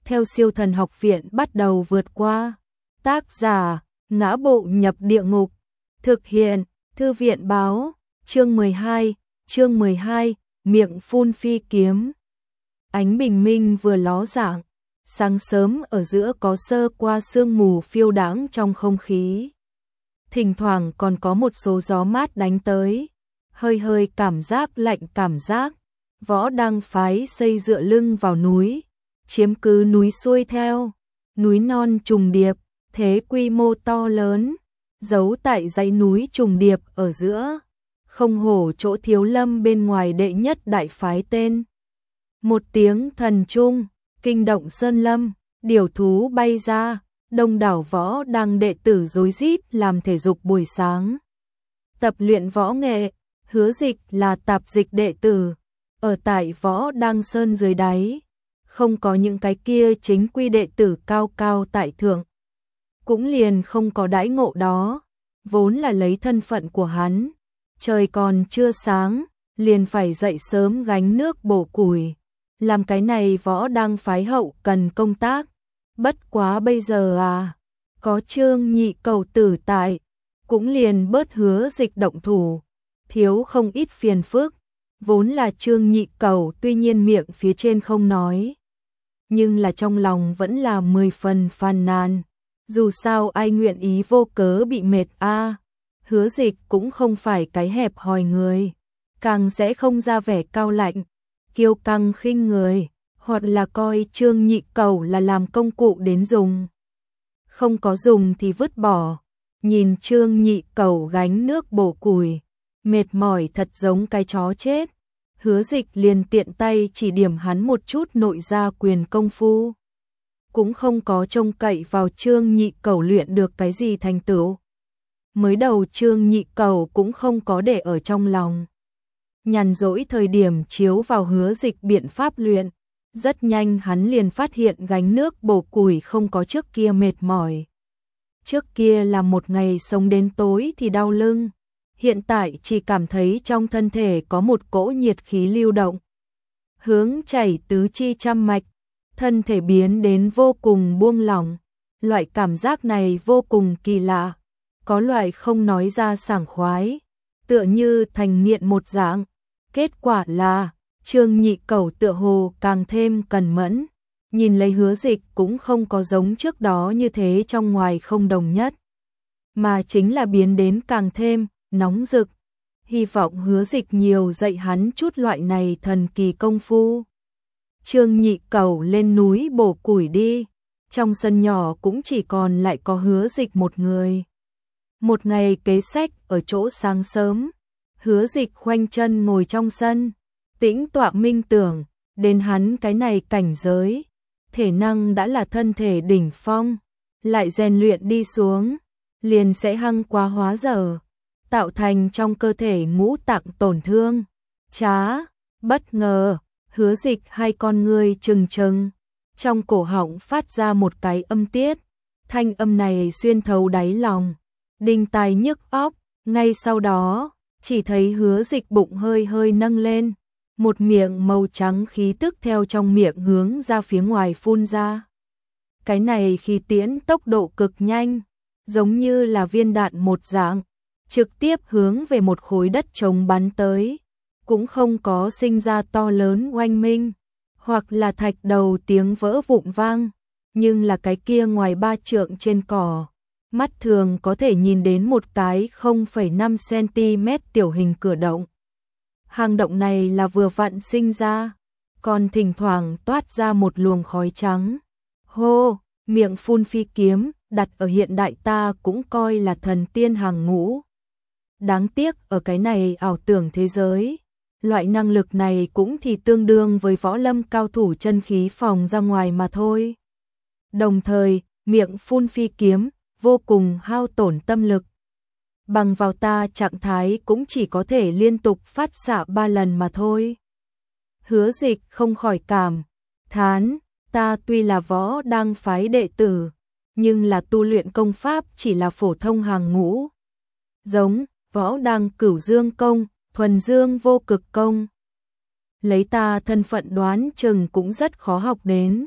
theo Siêu Thần Học Viện bắt đầu vượt qua. Tác giả: Ngã Bộ Nhập Địa Ngục. Thực hiện: Thư viện báo. Chương 12, miệng phun phi kiếm. Ánh bình minh vừa ló dạng, sáng sớm ở giữa có sơ qua sương mù phiêu đãng trong không khí. Thỉnh thoảng còn có một số gió mát đánh tới, hơi hơi cảm giác lạnh cảm giác. Võ Đăng phái xây dựa lưng vào núi, chiếm cứ núi xuôi theo, núi non trùng điệp, thế quy mô to lớn, giấu tại dãy núi trùng điệp ở giữa, không hổ chỗ Thiếu Lâm bên ngoài đệ nhất đại phái tên. Một tiếng thần trung, kinh động sơn lâm, điểu thú bay ra, đông đảo Võ Đăng đệ tử rối rít làm thể dục buổi sáng. Tập luyện võ nghệ, Hứa Dịch là tạp dịch đệ tử, ở tại Võ Đăng Sơn dưới đáy, không có những cái kia chính quy đệ tử cao cao tại thượng. Cũng liền không có đãi ngộ đó, vốn là lấy thân phận của hắn. Trời còn chưa sáng, liền phải dậy sớm gánh nước bổ củi. Làm cái này Võ Đăng phái hậu cần công tác. Bất quá bây giờ có Trương Nhị Cầu tử tại, cũng liền bớt Hứa Dịch động thủ, thiếu không ít phiền phức. Vốn là Trương Nhị Cầu tuy nhiên miệng phía trên không nói, nhưng là trong lòng vẫn là 10 phần phàn nàn. Dù sao ai nguyện ý vô cớ bị mệt Hứa Dịch cũng không phải cái hẹp hòi người, càng sẽ không ra vẻ cao lạnh, kiêu căng khinh người, hoặc là coi Trương Nhị Cầu là làm công cụ đến dùng. Không có dùng thì vứt bỏ. Nhìn Trương Nhị Cầu gánh nước bổ củi, mệt mỏi thật giống cái chó chết. Hứa Dịch liền tiện tay chỉ điểm hắn một chút nội gia quyền công phu. Cũng không có trông cậy vào Trương Nhị Cầu luyện được cái gì thành tựu. Mới đầu Trương Nhị Cầu cũng không có để ở trong lòng. Nhàn rỗi thời điểm chiếu vào Hứa Dịch biện pháp luyện. Rất nhanh hắn liền phát hiện gánh nước bổ củi không có trước kia mệt mỏi. Trước kia là một ngày sống đến tối thì đau lưng. Hiện tại chỉ cảm thấy trong thân thể có một cỗ nhiệt khí lưu động, hướng chảy tứ chi trăm mạch, thân thể biến đến vô cùng buông lỏng. Loại cảm giác này vô cùng kỳ lạ, có loại không nói ra sảng khoái, tựa như thành nghiện một dạng. Kết quả là Trương Nhị Cầu tựa hồ càng thêm cẩn mẫn, nhìn lấy Hứa Dịch cũng không có giống trước đó như thế trong ngoài không đồng nhất, mà chính là biến đến càng thêm nóng rực. Hy vọng Hứa Dịch nhiều dạy hắn chút loại này thần kỳ công phu. Trương Nhị Cầu lên núi bổ củi đi, trong sân nhỏ cũng chỉ còn lại có Hứa Dịch một người. Một ngày kế sách ở chỗ sáng sớm, Hứa Dịch khoanh chân ngồi trong sân, tĩnh tọa minh tưởng. Đến hắn cái này cảnh giới, thể năng đã là thân thể đỉnh phong, lại rèn luyện đi xuống, liền sẽ hăng quá hóa dở, tạo thành trong cơ thể ngũ tạng tổn thương. Bất ngờ, Hứa Dịch hai con ngươi trừng trừng, trong cổ họng phát ra một cái âm tiết, thanh âm này xuyên thấu đáy lòng, đinh tai nhức óc. Ngay sau đó, chỉ thấy Hứa Dịch bụng hơi hơi nâng lên, một miệng màu trắng khí tức theo trong miệng hướng ra phía ngoài phun ra. Cái này khí tiễn tốc độ cực nhanh, giống như là viên đạn một dạng, trực tiếp hướng về một khối đất trống bắn tới, cũng không có sinh ra to lớn oanh minh, hoặc là thạch đầu tiếng vỡ vụn vang, nhưng là cái kia ngoài 3 trượng trên cỏ, mắt thường có thể nhìn đến một cái 0,5 cm tiểu hình cửa động. Hang động này là vừa vặn sinh ra, còn thỉnh thoảng toát ra một luồng khói trắng. Hô, miệng phun phi kiếm, đặt ở hiện đại ta cũng coi là thần tiên hàng ngũ. Đáng tiếc ở cái này ảo tưởng thế giới, loại năng lực này cũng thì tương đương với võ lâm cao thủ chân khí phòng ra ngoài mà thôi. Đồng thời, miệng phun phi kiếm, vô cùng hao tổn tâm lực. Bằng vào ta trạng thái cũng chỉ có thể liên tục phát xạ 3 lần mà thôi. Hứa Dịch không khỏi cảm thán, ta tuy là Võ Đăng phái đệ tử, nhưng là tu luyện công pháp chỉ là phổ thông hàng ngũ. Giống Võ Đăng Cửu Dương công, Thuần Dương Vô Cực công. Lấy ta thân phận đoán chừng cũng rất khó học đến.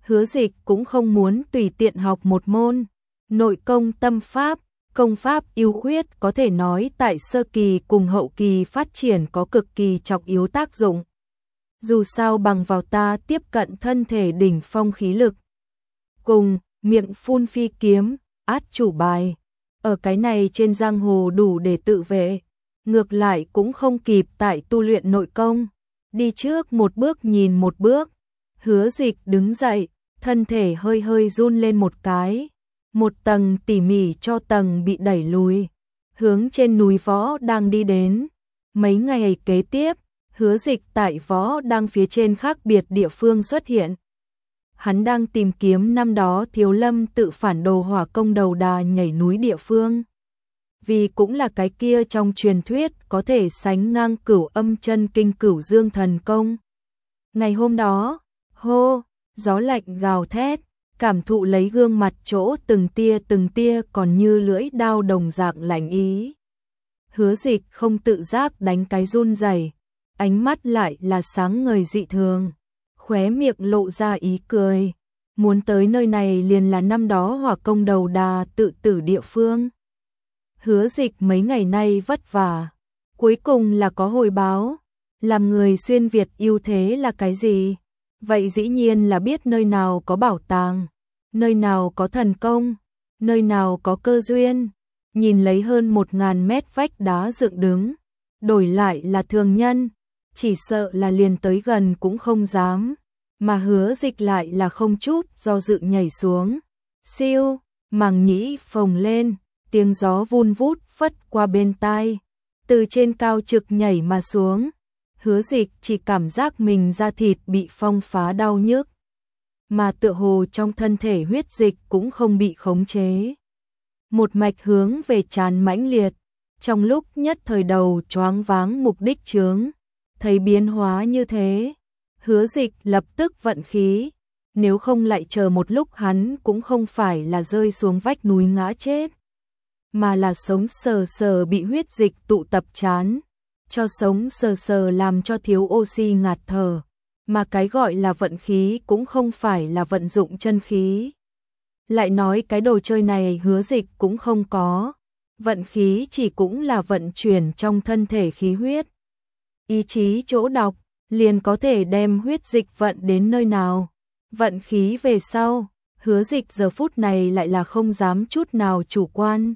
Hứa Dịch cũng không muốn tùy tiện học một môn nội công tâm pháp, công pháp yêu khuyết có thể nói tại sơ kỳ cùng hậu kỳ phát triển có cực kỳ trọng yếu tác dụng. Dù sao bằng vào ta tiếp cận thân thể đỉnh phong khí lực, cùng miệng phun phi kiếm, át chủ bài. Ở cái này trên giang hồ đủ để tự vệ, ngược lại cũng không kịp tại tu luyện nội công. Đi trước một bước nhìn một bước, Hứa Dịch đứng dậy, thân thể hơi hơi run lên một cái. Một tầng tỉ mỉ cho tầng bị đẩy lùi, hướng trên núi Võ đang đi đến. Mấy ngày kế tiếp, Hứa Dịch tại Võ đang phía trên khác biệt địa phương xuất hiện. Hắn đang tìm kiếm năm đó Thiếu Lâm tự phản đồ hỏa công đầu đà nhảy núi địa phương. Vì cũng là cái kia trong truyền thuyết có thể sánh ngang Cửu Âm Chân Kinh Cửu Dương thần công. Ngày hôm đó, gió lạnh gào thét, cảm thụ lấy gương mặt chỗ từng tia còn như lưỡi dao đồng dạng lạnh ý. Hứa Dịch không tự giác đánh cái run rẩy, ánh mắt lại là sáng ngời dị thường, khóe miệng lộ ra ý cười. Muốn tới nơi này liền là năm đó hỏa công đầu đà tự tử địa phương. Hứa Dịch mấy ngày nay vất vả, cuối cùng là có hồi báo. Làm người xuyên Việt ưu thế là cái gì? Vậy dĩ nhiên là biết nơi nào có bảo tàng, nơi nào có thần công, nơi nào có cơ duyên. Nhìn lấy hơn 1000 mét vách đá dựng đứng, đổi lại là thường nhân, chỉ sợ là liền tới gần cũng không dám. Mà Hứa Dịch lại là không chút do dự nhảy xuống. Siêu, màng nhĩ phồng lên, tiếng gió vun vút phất qua bên tai. Từ trên cao trực nhảy mà xuống. Hứa Dịch chỉ cảm giác mình da thịt bị phong phá đau nhức, mà tựa hồ trong thân thể huyết dịch cũng không bị khống chế. Một mạch hướng về tràn mãnh liệt, trong lúc nhất thời đầu choáng váng mục đích chướng. Thấy biến hóa như thế, Hứa Dịch lập tức vận khí, nếu không lại chờ một lúc hắn cũng không phải là rơi xuống vách núi ngã chết, mà là sống sờ sờ bị huyết dịch tụ tập chán, cho sống sờ sờ làm cho thiếu oxy ngạt thở. Mà cái gọi là vận khí cũng không phải là vận dụng chân khí. Lại nói cái đồ chơi này Hứa Dịch cũng không có. Vận khí chỉ cũng là vận chuyển trong thân thể khí huyết. Ý chí chỗ đọc, liền có thể đem huyết dịch vận đến nơi nào. Vận khí về sau, Hứa Dịch giờ phút này lại là không dám chút nào chủ quan.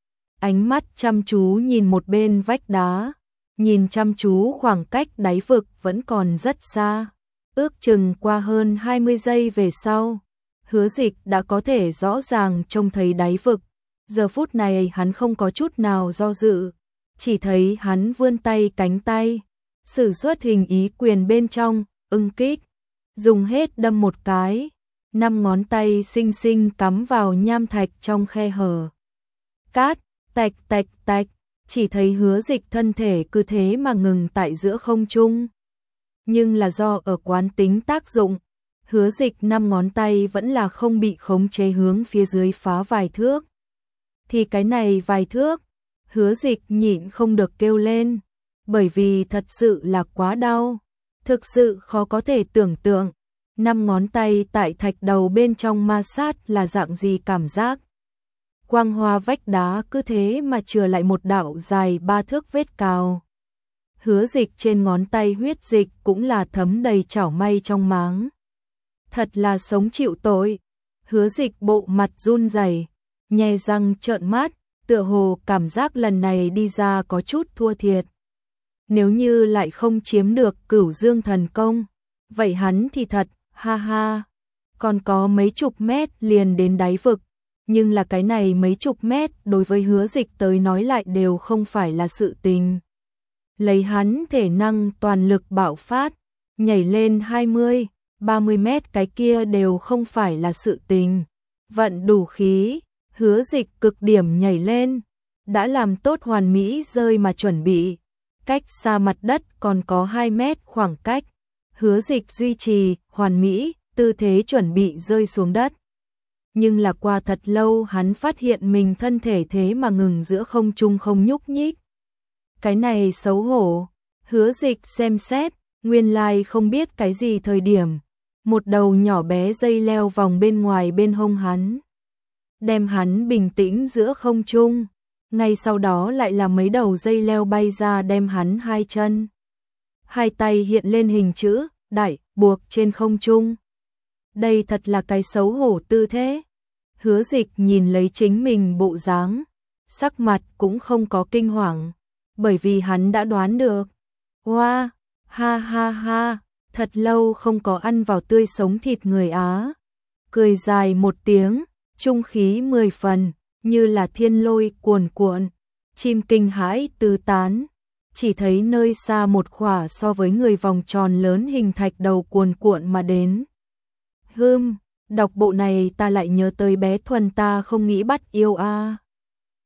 Ánh mắt chăm chú nhìn một bên vách đá, nhìn chăm chú khoảng cách đáy vực vẫn còn rất xa. Ước chừng qua hơn 20 giây về sau, Hứa Dịch đã có thể rõ ràng trông thấy đáy vực. Giờ phút này hắn không có chút nào do dự, chỉ thấy hắn vươn tay cánh tay, sử xuất hình ý quyền bên trong, ưng kích, dùng hết đâm một cái, 5 ngón tay xinh xinh cắm vào nham thạch trong khe hở. Cát, tạch tạch tạch, chỉ thấy Hứa Dịch thân thể cứ thế mà ngừng tại giữa không trung. Nhưng là do ở quán tính tác dụng, Hứa Dịch 5 ngón tay vẫn là không bị khống chế hướng phía dưới phá vài thước. Thì cái này vài thước, Hứa Dịch nhịn không được kêu lên, bởi vì thật sự là quá đau, thực sự khó có thể tưởng tượng, 5 ngón tay tại thạch đầu bên trong ma sát là dạng gì cảm giác. Quang hoa vách đá cứ thế mà chừa lại một đạo dài 3 thước vết cào. Hứa Dịch trên ngón tay huyết dịch cũng là thấm đầy chảo may trong máng. Thật là sống chịu tội. Hứa Dịch bộ mặt run rẩy, nhe răng trợn mắt, tựa hồ cảm giác lần này đi ra có chút thua thiệt. Nếu như lại không chiếm được Cửu Dương thần công, vậy hắn thì thật, ha ha, còn có mấy chục mét liền đến đáy vực. Nhưng là cái này mấy chục mét đối với Hứa Dịch tới nói lại đều không phải là sự tình. Lấy hắn thể năng toàn lực bạo phát, nhảy lên 20, 30 mét cái kia đều không phải là sự tình. Vận đủ khí, Hứa Dịch cực điểm nhảy lên, đã làm tốt hoàn mỹ rơi mà chuẩn bị. Cách xa mặt đất còn có 2 mét khoảng cách, Hứa Dịch duy trì hoàn mỹ tư thế chuẩn bị rơi xuống đất. Nhưng là qua thật lâu hắn phát hiện mình thân thể thế mà ngừng giữa không trung không nhúc nhích. Cái này xấu hổ, Hứa Dịch xem xét, nguyên lai không biết cái gì thời điểm, một đầu nhỏ bé dây leo vòng bên ngoài bên hông hắn, đem hắn bình tĩnh giữa không trung. Ngay sau đó lại là mấy đầu dây leo bay ra đem hắn hai chân, hai tay hiện lên hình chữ đại buộc trên không trung. Đây thật là cái xấu hổ tư thế. Hứa Dịch nhìn lấy chính mình bộ dáng, sắc mặt cũng không có kinh hoàng, bởi vì hắn đã đoán được. Wow, ha ha ha, thật lâu không có ăn vào tươi sống thịt người Á. Cười dài một tiếng, trung khí 10 phần, như là thiên lôi cuồn cuộn, chim kinh hãi tứ tán. Chỉ thấy nơi xa một khỏa so với người vòng tròn lớn hình thạch đầu cuồn cuộn mà đến. Đọc bộ này ta lại nhớ tới bé Thuần ta không nghĩ bắt yêu a.